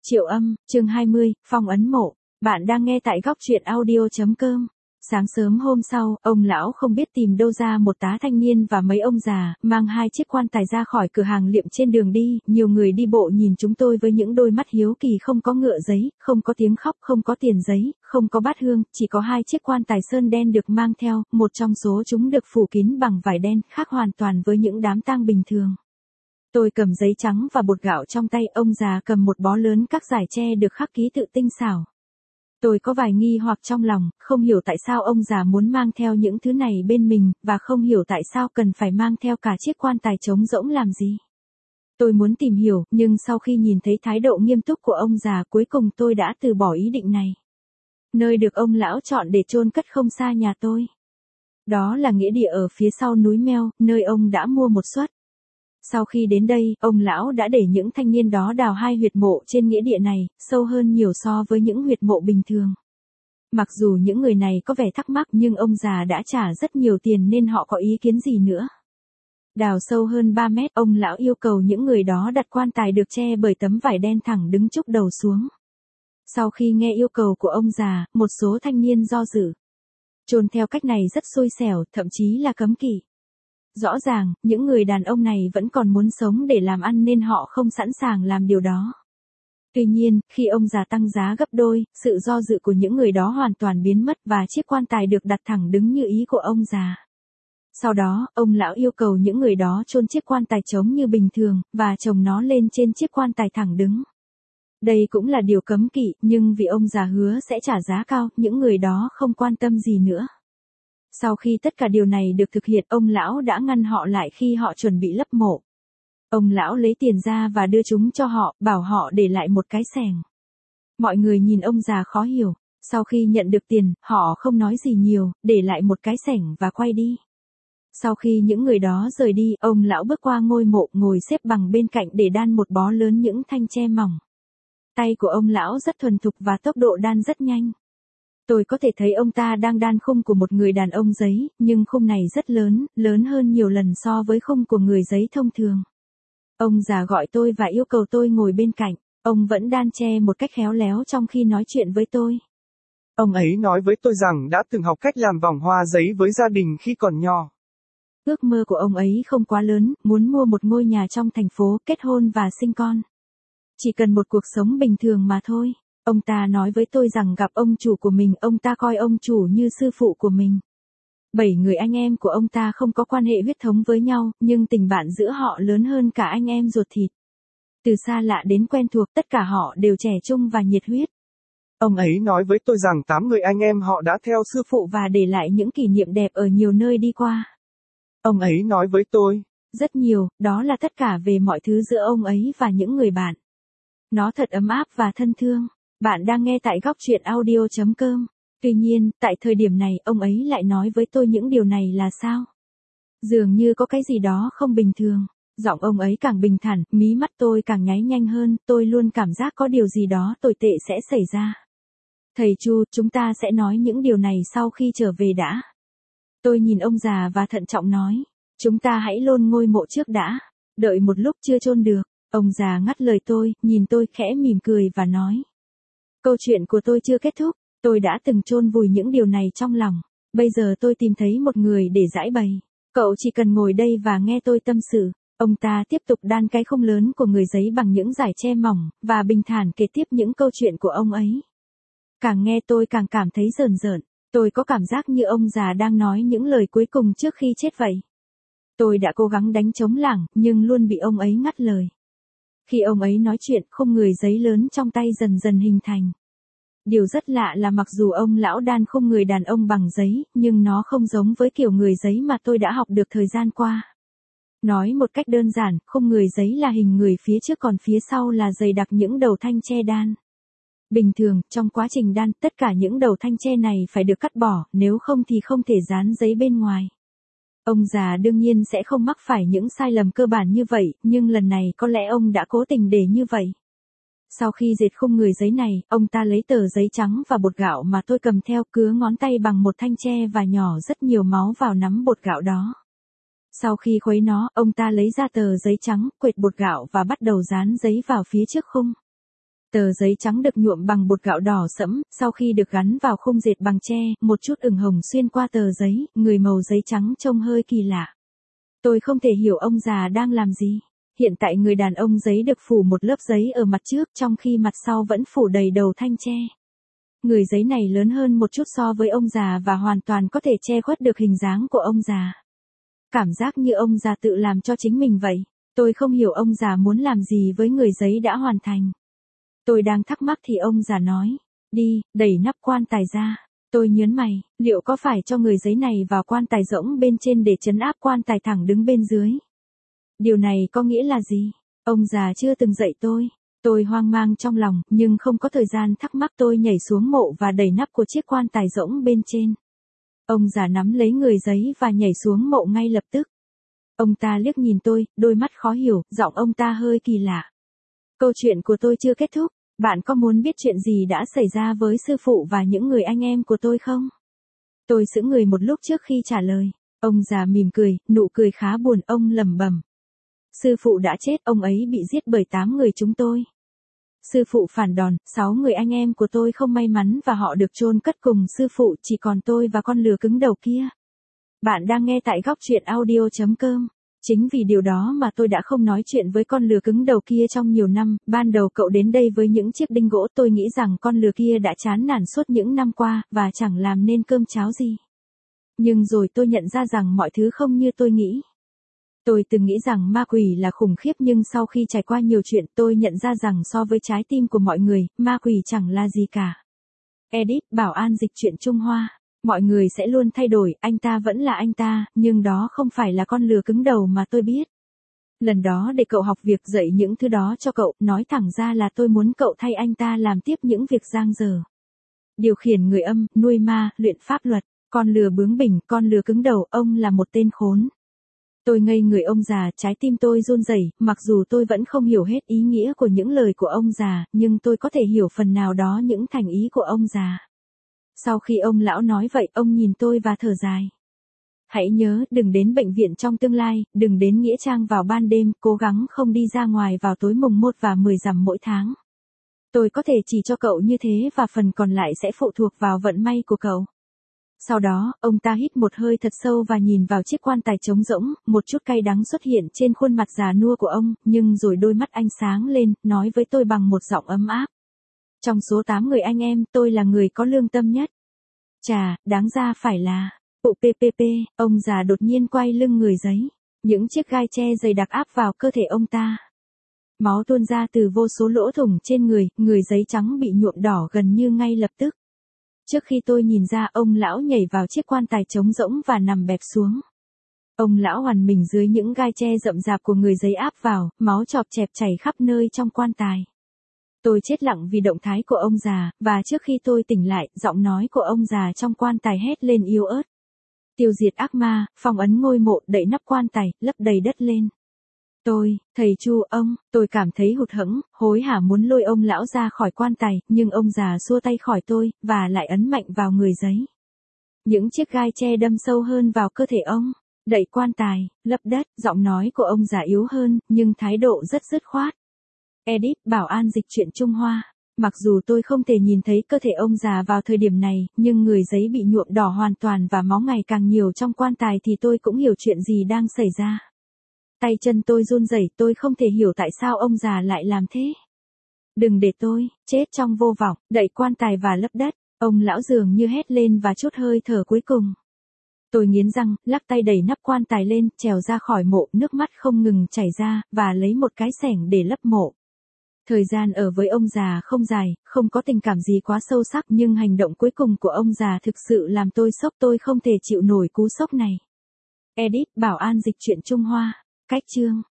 Triệu Âm, chương 20, phong ấn mộ. Bạn đang nghe tại góc truyện audio.com. Sáng sớm hôm sau, ông lão không biết tìm đâu ra một tá thanh niên và mấy ông già, mang hai chiếc quan tài ra khỏi cửa hàng liệm trên đường đi. Nhiều người đi bộ nhìn chúng tôi với những đôi mắt hiếu kỳ, không có ngựa giấy, không có tiếng khóc, không có tiền giấy, không có bát hương, chỉ có hai chiếc quan tài sơn đen được mang theo, một trong số chúng được phủ kín bằng vải đen, khác hoàn toàn với những đám tang bình thường. Tôi cầm giấy trắng và bột gạo trong tay, ông già cầm một bó lớn các dải tre được khắc ký tự tinh xảo. Tôi có vài nghi hoặc trong lòng, không hiểu tại sao ông già muốn mang theo những thứ này bên mình, và không hiểu tại sao cần phải mang theo cả chiếc quan tài trống rỗng làm gì. Tôi muốn tìm hiểu, nhưng sau khi nhìn thấy thái độ nghiêm túc của ông già, cuối cùng tôi đã từ bỏ ý định này. Nơi được ông lão chọn để chôn cất không xa nhà tôi. Đó là nghĩa địa ở phía sau núi Meo, nơi ông đã mua một suất. Sau khi đến đây, ông lão đã để những thanh niên đó đào hai huyệt mộ trên nghĩa địa này, sâu hơn nhiều so với những huyệt mộ bình thường. Mặc dù những người này có vẻ thắc mắc, nhưng ông già đã trả rất nhiều tiền nên họ có ý kiến gì nữa. Đào sâu hơn 3 mét, ông lão yêu cầu những người đó đặt quan tài được che bởi tấm vải đen thẳng đứng chúc đầu xuống. Sau khi nghe yêu cầu của ông già, một số thanh niên do dự. Chôn theo cách này rất xui xẻo, thậm chí là cấm kỵ. Rõ ràng, những người đàn ông này vẫn còn muốn sống để làm ăn nên họ không sẵn sàng làm điều đó. Tuy nhiên, khi ông già tăng giá gấp đôi, sự do dự của những người đó hoàn toàn biến mất và chiếc quan tài được đặt thẳng đứng như ý của ông già. Sau đó, ông lão yêu cầu những người đó chôn chiếc quan tài trống như bình thường, và chồng nó lên trên chiếc quan tài thẳng đứng. Đây cũng là điều cấm kỵ, nhưng vì ông già hứa sẽ trả giá cao, những người đó không quan tâm gì nữa. Sau khi tất cả điều này được thực hiện, ông lão đã ngăn họ lại khi họ chuẩn bị lấp mộ. Ông lão lấy tiền ra và đưa chúng cho họ, bảo họ để lại một cái xẻng. Mọi người nhìn ông già khó hiểu. Sau khi nhận được tiền, họ không nói gì nhiều, để lại một cái xẻng và quay đi. Sau khi những người đó rời đi, ông lão bước qua ngôi mộ, ngồi xếp bằng bên cạnh để đan một bó lớn những thanh tre mỏng. Tay của ông lão rất thuần thục và tốc độ đan rất nhanh. Tôi có thể thấy ông ta đang đan khung của một người đàn ông giấy, nhưng khung này rất lớn, lớn hơn nhiều lần so với khung của người giấy thông thường. Ông già gọi tôi và yêu cầu tôi ngồi bên cạnh. Ông vẫn đan tre một cách khéo léo trong khi nói chuyện với tôi. Ông ấy nói với tôi rằng đã từng học cách làm vòng hoa giấy với gia đình khi còn nhỏ. Ước mơ của ông ấy không quá lớn, muốn mua một ngôi nhà trong thành phố, kết hôn và sinh con. Chỉ cần một cuộc sống bình thường mà thôi. Ông ta nói với tôi rằng gặp ông chủ của mình, ông ta coi ông chủ như sư phụ của mình. 7 người anh em của ông ta không có quan hệ huyết thống với nhau, nhưng tình bạn giữa họ lớn hơn cả anh em ruột thịt. Từ xa lạ đến quen thuộc, tất cả họ đều trẻ trung và nhiệt huyết. Ông ấy nói với tôi rằng 8 người anh em họ đã theo sư phụ và để lại những kỷ niệm đẹp ở nhiều nơi đi qua. Ông ấy nói với tôi rất nhiều, đó là tất cả về mọi thứ giữa ông ấy và những người bạn. Nó thật ấm áp và thân thương. Bạn đang nghe tại góc truyện audio.com. Tuy nhiên, tại thời điểm này, ông ấy lại nói với tôi những điều này là sao? Dường như có cái gì đó không bình thường. Giọng ông ấy càng bình thản, mí mắt tôi càng nháy nhanh hơn, tôi luôn cảm giác có điều gì đó tồi tệ sẽ xảy ra. Thầy Chu, chúng ta sẽ nói những điều này sau khi trở về đã. Tôi nhìn ông già và thận trọng nói, chúng ta hãy chôn ngôi mộ trước đã, đợi một lúc chưa chôn được. Ông già ngắt lời tôi, nhìn tôi khẽ mỉm cười và nói. Câu chuyện của tôi chưa kết thúc, tôi đã từng chôn vùi những điều này trong lòng. Bây giờ tôi tìm thấy một người để giải bày. Cậu chỉ cần ngồi đây và nghe tôi tâm sự. Ông ta tiếp tục đan cái khung lớn của người giấy bằng những dải tre mỏng, và bình thản kể tiếp những câu chuyện của ông ấy. Càng nghe tôi càng cảm thấy rờn rợn. Tôi có cảm giác như ông già đang nói những lời cuối cùng trước khi chết vậy. Tôi đã cố gắng đánh trống lảng, nhưng luôn bị ông ấy ngắt lời. Khi ông ấy nói chuyện, khung người giấy lớn trong tay dần dần hình thành. Điều rất lạ là mặc dù ông lão đan khung người đàn ông bằng giấy, nhưng nó không giống với kiểu người giấy mà tôi đã học được thời gian qua. Nói một cách đơn giản, khung người giấy là hình người phía trước, còn phía sau là dày đặc những đầu thanh tre đan. Bình thường, trong quá trình đan, tất cả những đầu thanh tre này phải được cắt bỏ, nếu không thì không thể dán giấy bên ngoài. Ông già đương nhiên sẽ không mắc phải những sai lầm cơ bản như vậy, nhưng lần này có lẽ ông đã cố tình để như vậy. Sau khi dệt khung người giấy này, ông ta lấy tờ giấy trắng và bột gạo mà tôi cầm theo, cứa ngón tay bằng một thanh tre và nhỏ rất nhiều máu vào nắm bột gạo đó. Sau khi khuấy nó, ông ta lấy ra tờ giấy trắng, quệt bột gạo và bắt đầu dán giấy vào phía trước khung. Tờ giấy trắng được nhuộm bằng bột gạo đỏ sẫm, sau khi được gắn vào khung dệt bằng tre, một chút ửng hồng xuyên qua tờ giấy, người màu giấy trắng trông hơi kỳ lạ. Tôi không thể hiểu ông già đang làm gì. Hiện tại người đàn ông giấy được phủ một lớp giấy ở mặt trước trong khi mặt sau vẫn phủ đầy đầu thanh tre. Người giấy này lớn hơn một chút so với ông già và hoàn toàn có thể che khuất được hình dáng của ông già. Cảm giác như ông già tự làm cho chính mình vậy. Tôi không hiểu ông già muốn làm gì với người giấy đã hoàn thành. Tôi đang thắc mắc thì ông già nói, đi, đẩy nắp quan tài ra. Tôi nhớn mày, liệu có phải cho người giấy này vào quan tài rỗng bên trên để trấn áp quan tài thẳng đứng bên dưới? Điều này có nghĩa là gì? Ông già chưa từng dạy tôi. Tôi hoang mang trong lòng, nhưng không có thời gian thắc mắc, tôi nhảy xuống mộ và đẩy nắp của chiếc quan tài rỗng bên trên. Ông già nắm lấy người giấy và nhảy xuống mộ ngay lập tức. Ông ta liếc nhìn tôi, đôi mắt khó hiểu, giọng ông ta hơi kỳ lạ. Câu chuyện của tôi chưa kết thúc. Bạn có muốn biết chuyện gì đã xảy ra với sư phụ và những người anh em của tôi không? Tôi sững người một lúc trước khi trả lời. Ông già mỉm cười, nụ cười khá buồn, ông lẩm bẩm. Sư phụ đã chết, ông ấy bị giết bởi 8 người chúng tôi. Sư phụ phản đòn, 6 người anh em của tôi không may mắn và họ được chôn cất cùng sư phụ, chỉ còn tôi và con lừa cứng đầu kia. Bạn đang nghe tại góc truyện audio.com. Chính vì điều đó mà tôi đã không nói chuyện với con lừa cứng đầu kia trong nhiều năm. Ban đầu cậu đến đây với những chiếc đinh gỗ, tôi nghĩ rằng con lừa kia đã chán nản suốt những năm qua, và chẳng làm nên cơm cháo gì. Nhưng rồi tôi nhận ra rằng mọi thứ không như tôi nghĩ. Tôi từng nghĩ rằng ma quỷ là khủng khiếp, nhưng sau khi trải qua nhiều chuyện tôi nhận ra rằng so với trái tim của mọi người, ma quỷ chẳng là gì cả. Edit, Bảo An dịch truyện Trung Hoa. Mọi người sẽ luôn thay đổi, anh ta vẫn là anh ta, nhưng đó không phải là con lừa cứng đầu mà tôi biết. Lần đó để cậu học việc dạy những thứ đó cho cậu, nói thẳng ra là tôi muốn cậu thay anh ta làm tiếp những việc dang dở. Điều khiển người âm, nuôi ma, luyện pháp luật, con lừa bướng bỉnh, con lừa cứng đầu, ông là một tên khốn. Tôi ngây người, ông già, trái tim tôi run rẩy, mặc dù tôi vẫn không hiểu hết ý nghĩa của những lời của ông già, nhưng tôi có thể hiểu phần nào đó những thành ý của ông già. Sau khi ông lão nói vậy, ông nhìn tôi và thở dài. Hãy nhớ, đừng đến bệnh viện trong tương lai, đừng đến nghĩa trang vào ban đêm, cố gắng không đi ra ngoài vào tối mùng 1 và 10 rằm mỗi tháng. Tôi có thể chỉ cho cậu như thế và phần còn lại sẽ phụ thuộc vào vận may của cậu. Sau đó, ông ta hít một hơi thật sâu và nhìn vào chiếc quan tài trống rỗng, một chút cay đắng xuất hiện trên khuôn mặt già nua của ông, nhưng rồi đôi mắt anh sáng lên, nói với tôi bằng một giọng ấm áp. Trong số 8 người anh em, tôi là người có lương tâm nhất. Chà, đáng ra phải là, phụ PPP, ông già đột nhiên quay lưng người giấy. Những chiếc gai tre dày đặc áp vào cơ thể ông ta. Máu tuôn ra từ vô số lỗ thủng trên người giấy trắng bị nhuộm đỏ gần như ngay lập tức. Trước khi tôi nhìn ra, ông lão nhảy vào chiếc quan tài trống rỗng và nằm bẹp xuống. Ông lão hoàn mình dưới những gai tre rậm rạp của người giấy áp vào, máu chọp chẹp chảy khắp nơi trong quan tài. Tôi chết lặng vì động thái của ông già, và trước khi tôi tỉnh lại, giọng nói của ông già trong quan tài hét lên yếu ớt. Tiêu diệt ác ma, phong ấn ngôi mộ, đậy nắp quan tài, lấp đầy đất lên. Thầy Chu, tôi cảm thấy hụt hẫng, hối hả muốn lôi ông lão ra khỏi quan tài, nhưng ông già xua tay khỏi tôi, và lại ấn mạnh vào người giấy. Những chiếc gai tre đâm sâu hơn vào cơ thể ông. Đậy quan tài, lấp đất, giọng nói của ông già yếu hơn, nhưng thái độ rất dứt khoát. Edit, Bảo An dịch truyện Trung Hoa. Mặc dù tôi không thể nhìn thấy cơ thể ông già vào thời điểm này, nhưng người giấy bị nhuộm đỏ hoàn toàn và máu ngày càng nhiều trong quan tài thì tôi cũng hiểu chuyện gì đang xảy ra. Tay chân tôi run rẩy, tôi không thể hiểu tại sao ông già lại làm thế. Đừng để tôi chết trong vô vọng, đậy quan tài và lấp đất, ông lão dường như hét lên và chút hơi thở cuối cùng. Tôi nghiến răng, lắc tay đẩy nắp quan tài lên, trèo ra khỏi mộ, nước mắt không ngừng chảy ra, và lấy một cái xẻng để lấp mộ. Thời gian ở với ông già không dài, không có tình cảm gì quá sâu sắc, nhưng hành động cuối cùng của ông già thực sự làm tôi sốc, tôi không thể chịu nổi cú sốc này. Edit, Bảo An dịch truyện Trung Hoa. Cách chương